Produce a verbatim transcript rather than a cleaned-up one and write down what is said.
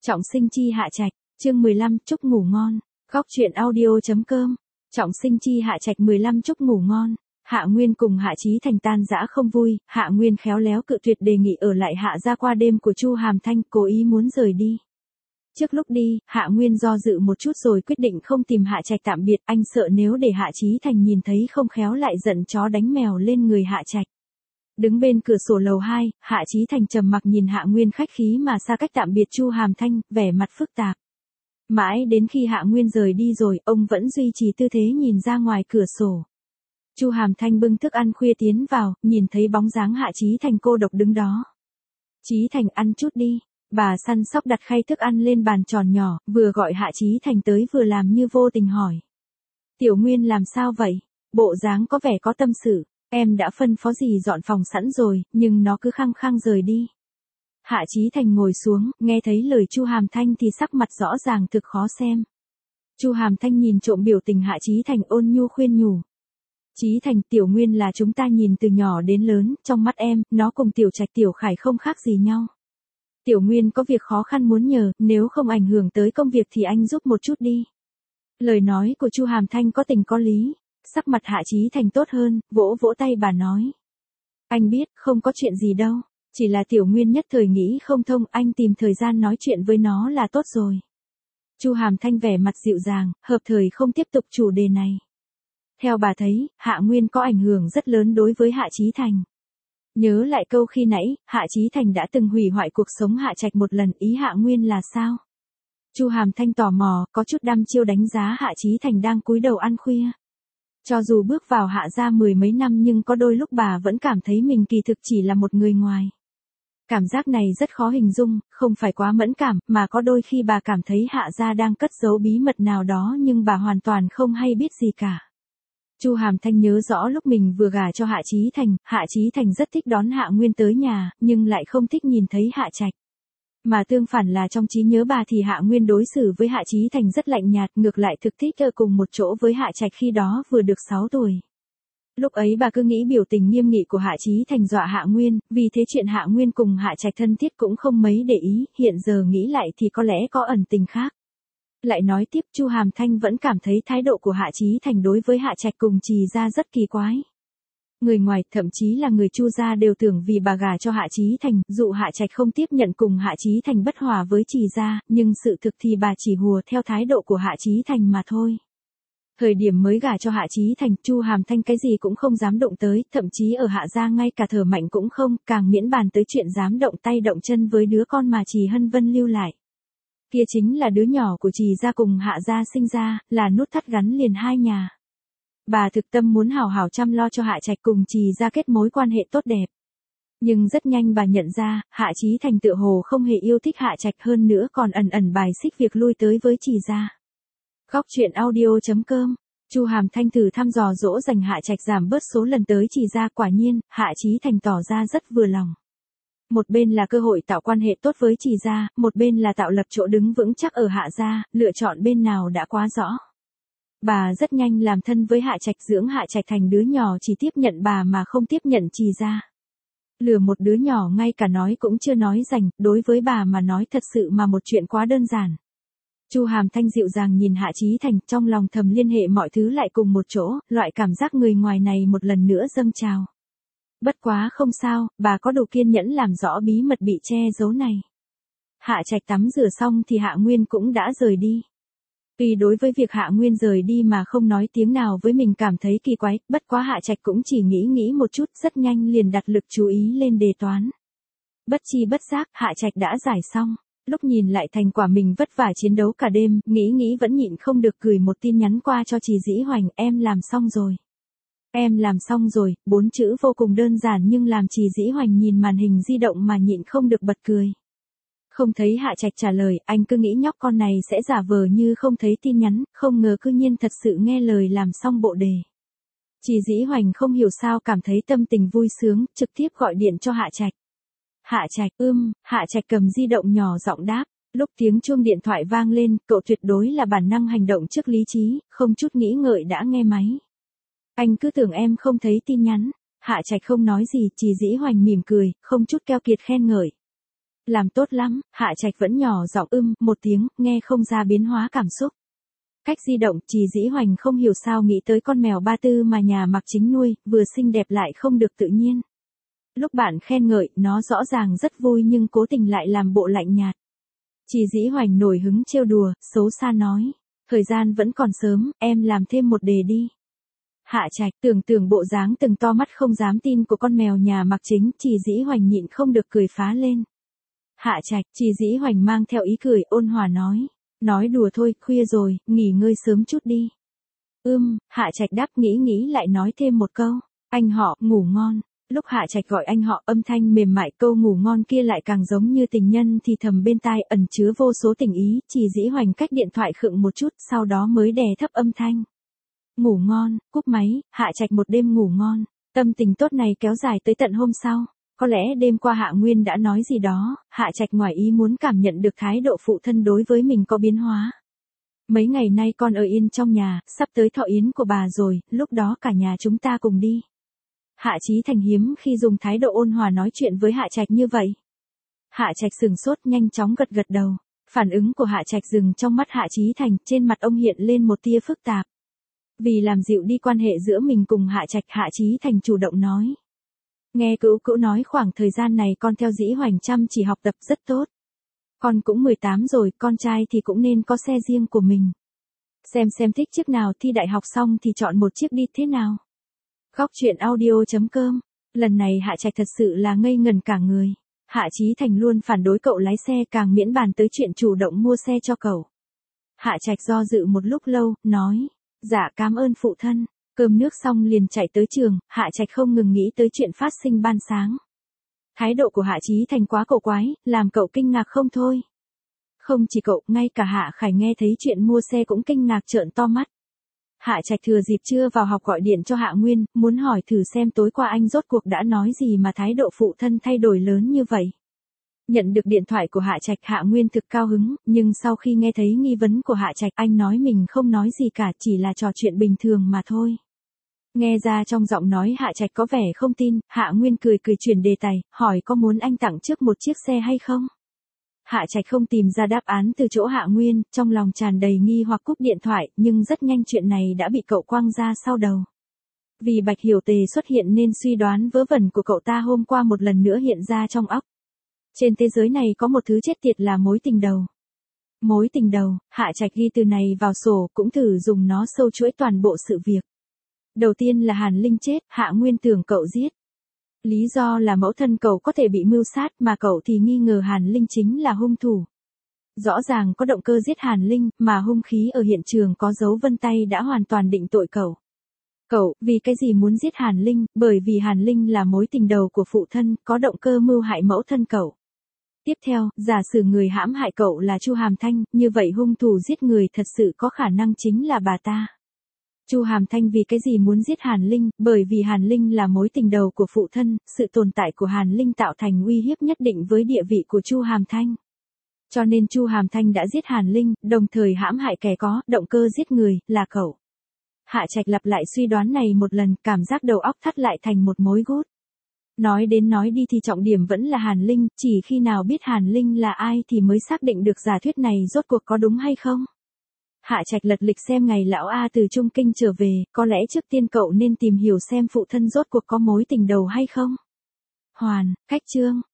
Trọng sinh chi Hạ Trạch, chương mười lăm, chúc ngủ ngon. Góc truyện audio.com. Trọng sinh chi Hạ Trạch mười lăm chúc ngủ ngon. Hạ Nguyên cùng Hạ Chí Thành tan rã không vui, Hạ Nguyên khéo léo cự tuyệt đề nghị ở lại Hạ gia qua đêm của Chu Hàm Thanh, cố ý muốn rời đi. Trước lúc đi, Hạ Nguyên do dự một chút rồi quyết định không tìm Hạ Trạch tạm biệt, anh sợ nếu để Hạ Chí Thành nhìn thấy không khéo lại giận chó đánh mèo lên người Hạ Trạch. Đứng bên cửa sổ lầu hai, Hạ Chí Thành trầm mặc nhìn Hạ Nguyên khách khí mà xa cách tạm biệt Chu Hàm Thanh, vẻ mặt phức tạp. Mãi đến khi Hạ Nguyên rời đi rồi, ông vẫn duy trì tư thế nhìn ra ngoài cửa sổ. Chu Hàm Thanh bưng thức ăn khuya tiến vào, nhìn thấy bóng dáng Hạ Chí Thành cô độc đứng đó. Chí Thành ăn chút đi. Bà săn sóc đặt khay thức ăn lên bàn tròn nhỏ, vừa gọi Hạ Chí Thành tới vừa làm như vô tình hỏi. Tiểu Nguyên làm sao vậy? Bộ dáng có vẻ có tâm sự. Em đã phân phó gì dọn phòng sẵn rồi, nhưng nó cứ khăng khăng rời đi. Hạ Chí Thành ngồi xuống, nghe thấy lời Chu Hàm Thanh thì sắc mặt rõ ràng thực khó xem. Chu Hàm Thanh nhìn trộm biểu tình Hạ Chí Thành, ôn nhu khuyên nhủ. Chí Thành, Tiểu Nguyên là chúng ta nhìn từ nhỏ đến lớn, trong mắt em, nó cùng Tiểu Trạch Tiểu Khải không khác gì nhau. Tiểu Nguyên có việc khó khăn muốn nhờ, nếu không ảnh hưởng tới công việc thì anh giúp một chút đi. Lời nói của Chu Hàm Thanh có tình có lý. Sắc mặt Hạ Chí Thành tốt hơn, vỗ vỗ tay bà nói. Anh biết, không có chuyện gì đâu. Chỉ là Tiểu Nguyên nhất thời nghĩ không thông, anh tìm thời gian nói chuyện với nó là tốt rồi. Chu Hàm Thanh vẻ mặt dịu dàng, hợp thời không tiếp tục chủ đề này. Theo bà thấy, Hạ Nguyên có ảnh hưởng rất lớn đối với Hạ Chí Thành. Nhớ lại câu khi nãy, Hạ Chí Thành đã từng hủy hoại cuộc sống Hạ Trạch một lần, ý Hạ Nguyên là sao? Chu Hàm Thanh tò mò, có chút đăm chiêu đánh giá Hạ Chí Thành đang cúi đầu ăn khuya. Cho dù bước vào Hạ gia mười mấy năm nhưng có đôi lúc bà vẫn cảm thấy mình kỳ thực chỉ là một người ngoài. Cảm giác này rất khó hình dung, không phải quá mẫn cảm, mà có đôi khi bà cảm thấy Hạ gia đang cất giấu bí mật nào đó nhưng bà hoàn toàn không hay biết gì cả. Chu Hàm Thanh nhớ rõ lúc mình vừa gả cho Hạ Chí Thành, Hạ Chí Thành rất thích đón Hạ Nguyên tới nhà, nhưng lại không thích nhìn thấy Hạ Trạch. Mà tương phản là trong trí nhớ bà thì Hạ Nguyên đối xử với Hạ Chí Thành rất lạnh nhạt, ngược lại thực thích ở cùng một chỗ với Hạ Trạch khi đó vừa được sáu tuổi. Lúc ấy bà cứ nghĩ biểu tình nghiêm nghị của Hạ Chí Thành dọa Hạ Nguyên, vì thế chuyện Hạ Nguyên cùng Hạ Trạch thân thiết cũng không mấy để ý, hiện giờ nghĩ lại thì có lẽ có ẩn tình khác. Lại nói tiếp, Chu Hàm Thanh vẫn cảm thấy thái độ của Hạ Chí Thành đối với Hạ Trạch cùng Trì gia rất kỳ quái. Người ngoài, thậm chí là người Chu gia đều tưởng vì bà gả cho Hạ Chí Thành, dụ Hạ Trạch không tiếp nhận cùng Hạ Chí Thành bất hòa với Trì gia, nhưng sự thực thì bà chỉ hùa theo thái độ của Hạ Chí Thành mà thôi. Thời điểm mới gả cho Hạ Chí Thành, Chu Hàm Thanh cái gì cũng không dám động tới, thậm chí ở Hạ gia ngay cả thở mạnh cũng không, càng miễn bàn tới chuyện dám động tay động chân với đứa con mà Trì Hân Vân lưu lại. Kia chính là đứa nhỏ của Trì gia cùng Hạ gia sinh ra, là nút thắt gắn liền hai nhà. Bà thực tâm muốn hảo hảo chăm lo cho Hạ Trạch cùng Trì gia kết mối quan hệ tốt đẹp. Nhưng rất nhanh bà nhận ra, Hạ Chí Thành tựa hồ không hề yêu thích Hạ Trạch, hơn nữa còn ẩn ẩn bài xích việc lui tới với Trì gia. Góc truyện audio.com. Chu Hàm Thanh thử thăm dò dỗ dành Hạ Trạch giảm bớt số lần tới Trì gia, quả nhiên, Hạ Chí Thành tỏ ra rất vừa lòng. Một bên là cơ hội tạo quan hệ tốt với Trì gia, một bên là tạo lập chỗ đứng vững chắc ở Hạ gia, lựa chọn bên nào đã quá rõ. Bà rất nhanh làm thân với Hạ Trạch, dưỡng Hạ Trạch thành đứa nhỏ chỉ tiếp nhận bà mà không tiếp nhận Trì gia. Lừa một đứa nhỏ ngay cả nói cũng chưa nói rành, đối với bà mà nói thật sự mà một chuyện quá đơn giản. Chu Hàm Thanh dịu dàng nhìn Hạ Chí Thành, trong lòng thầm liên hệ mọi thứ lại cùng một chỗ, loại cảm giác người ngoài này một lần nữa dâng trào. Bất quá không sao, bà có đủ kiên nhẫn làm rõ bí mật bị che giấu này. Hạ Trạch tắm rửa xong thì Hạ Nguyên cũng đã rời đi. Tuy đối với việc Hạ Nguyên rời đi mà không nói tiếng nào với mình cảm thấy kỳ quái, bất quá Hạ Trạch cũng chỉ nghĩ nghĩ một chút, rất nhanh liền đặt lực chú ý lên đề toán. Bất chi bất giác, Hạ Trạch đã giải xong. Lúc nhìn lại thành quả mình vất vả chiến đấu cả đêm, nghĩ nghĩ vẫn nhịn không được gửi một tin nhắn qua cho Trì Dĩ Hoành, em làm xong rồi. Em làm xong rồi, bốn chữ vô cùng đơn giản nhưng làm Trì Dĩ Hoành nhìn màn hình di động mà nhịn không được bật cười. Không thấy Hạ Trạch trả lời, anh cứ nghĩ nhóc con này sẽ giả vờ như không thấy tin nhắn, không ngờ cư nhiên thật sự nghe lời làm xong bộ đề. Trì Dĩ Hoành không hiểu sao cảm thấy tâm tình vui sướng, trực tiếp gọi điện cho Hạ Trạch. Hạ Trạch, ưm, Hạ Trạch cầm di động nhỏ giọng đáp. Lúc tiếng chuông điện thoại vang lên, cậu tuyệt đối là bản năng hành động trước lý trí, không chút nghĩ ngợi đã nghe máy. Anh cứ tưởng em không thấy tin nhắn. Hạ Trạch không nói gì, Trì Dĩ Hoành mỉm cười, không chút keo kiệt khen ngợi. Làm tốt lắm, Hạ Trạch vẫn nhỏ giọng ưm một tiếng, nghe không ra biến hóa cảm xúc. Cách di động, Trì Dĩ Hoành không hiểu sao nghĩ tới con mèo ba tư mà nhà Mạc Chính nuôi, vừa xinh đẹp lại không được tự nhiên. Lúc bạn khen ngợi, nó rõ ràng rất vui nhưng cố tình lại làm bộ lạnh nhạt. Trì Dĩ Hoành nổi hứng trêu đùa, xấu xa nói. Thời gian vẫn còn sớm, em làm thêm một đề đi. Hạ Trạch tưởng tượng bộ dáng từng to mắt không dám tin của con mèo nhà Mạc Chính, Trì Dĩ Hoành nhịn không được cười phá lên. Hạ Trạch, Trì Dĩ Hoành mang theo ý cười, ôn hòa nói. Nói đùa thôi, khuya rồi, nghỉ ngơi sớm chút đi. Ưm, Hạ Trạch đáp nghĩ nghĩ lại nói thêm một câu. Anh họ, ngủ ngon. Lúc Hạ Trạch gọi anh họ, âm thanh mềm mại, câu ngủ ngon kia lại càng giống như tình nhân thì thầm bên tai, ẩn chứa vô số tình ý. Trì Dĩ Hoành cách điện thoại khựng một chút, sau đó mới đè thấp âm thanh. Ngủ ngon, cúp máy. Hạ Trạch một đêm ngủ ngon. Tâm tình tốt này kéo dài tới tận hôm sau. Có lẽ đêm qua Hạ Nguyên đã nói gì đó, Hạ Trạch ngoài ý muốn cảm nhận được thái độ phụ thân đối với mình có biến hóa. Mấy ngày nay con ở yên trong nhà, sắp tới thọ yến của bà rồi, lúc đó cả nhà chúng ta cùng đi. Hạ Chí Thành hiếm khi dùng thái độ ôn hòa nói chuyện với Hạ Trạch như vậy. Hạ Trạch sừng sốt nhanh chóng gật gật đầu. Phản ứng của Hạ Trạch dừng trong mắt Hạ Chí Thành, trên mặt ông hiện lên một tia phức tạp. Vì làm dịu đi quan hệ giữa mình cùng Hạ Trạch, Hạ Chí Thành chủ động nói. Nghe cữu cữu nói khoảng thời gian này con theo Dĩ Hoành chăm chỉ học tập rất tốt. Con cũng mười tám rồi, con trai thì cũng nên có xe riêng của mình. Xem xem thích chiếc nào, thi đại học xong thì chọn một chiếc đi, thế nào? Góc truyện audio chấm com. Lần này Hạ Trạch thật sự là ngây ngần cả người. Hạ Chí Thành luôn phản đối cậu lái xe, càng miễn bàn tới chuyện chủ động mua xe cho cậu. Hạ Trạch do dự một lúc lâu, nói. Dạ cảm ơn phụ thân. Cơm nước xong liền chạy tới trường, Hạ Trạch không ngừng nghĩ tới chuyện phát sinh ban sáng. Thái độ của Hạ Chí Thành quá cổ quái, làm cậu kinh ngạc không thôi. Không chỉ cậu, ngay cả Hạ Khải nghe thấy chuyện mua xe cũng kinh ngạc trợn to mắt. Hạ Trạch thừa dịp trưa vào học gọi điện cho Hạ Nguyên, muốn hỏi thử xem tối qua anh rốt cuộc đã nói gì mà thái độ phụ thân thay đổi lớn như vậy. Nhận được điện thoại của Hạ Trạch, Hạ Nguyên thực cao hứng, nhưng sau khi nghe thấy nghi vấn của Hạ Trạch, anh nói mình không nói gì cả, chỉ là trò chuyện bình thường mà thôi. Nghe ra trong giọng nói Hạ Trạch có vẻ không tin, Hạ Nguyên cười cười chuyển đề tài, hỏi có muốn anh tặng trước một chiếc xe hay không? Hạ Trạch không tìm ra đáp án từ chỗ Hạ Nguyên, trong lòng tràn đầy nghi hoặc cúp điện thoại, nhưng rất nhanh chuyện này đã bị cậu quăng ra sau đầu. Vì Bạch Hiểu Tề xuất hiện nên suy đoán vớ vẩn của cậu ta hôm qua một lần nữa hiện ra trong óc. Trên thế giới này có một thứ chết tiệt là mối tình đầu. Mối tình đầu, Hạ Trạch ghi từ này vào sổ, cũng thử dùng nó sâu chuỗi toàn bộ sự việc. Đầu tiên là Hàn Linh chết, Hạ Nguyên tưởng cậu giết. Lý do là mẫu thân cậu có thể bị mưu sát mà cậu thì nghi ngờ Hàn Linh chính là hung thủ. Rõ ràng có động cơ giết Hàn Linh, mà hung khí ở hiện trường có dấu vân tay đã hoàn toàn định tội cậu. Cậu, vì cái gì muốn giết Hàn Linh, bởi vì Hàn Linh là mối tình đầu của phụ thân, có động cơ mưu hại mẫu thân cậu. Tiếp theo, giả sử người hãm hại cậu là Chu Hàm Thanh, như vậy hung thủ giết người thật sự có khả năng chính là bà ta. Chu Hàm Thanh vì cái gì muốn giết Hàn Linh, bởi vì Hàn Linh là mối tình đầu của phụ thân, sự tồn tại của Hàn Linh tạo thành uy hiếp nhất định với địa vị của Chu Hàm Thanh. Cho nên Chu Hàm Thanh đã giết Hàn Linh, đồng thời hãm hại kẻ có động cơ giết người, là cậu. Hạ Trạch lặp lại suy đoán này một lần, cảm giác đầu óc thắt lại thành một mối gút. Nói đến nói đi thì trọng điểm vẫn là Hàn Linh, chỉ khi nào biết Hàn Linh là ai thì mới xác định được giả thuyết này rốt cuộc có đúng hay không. Hạ Trạch lật lịch xem ngày lão A từ Trung Kinh trở về, có lẽ trước tiên cậu nên tìm hiểu xem phụ thân rốt cuộc có mối tình đầu hay không. Hoàn, cách chương.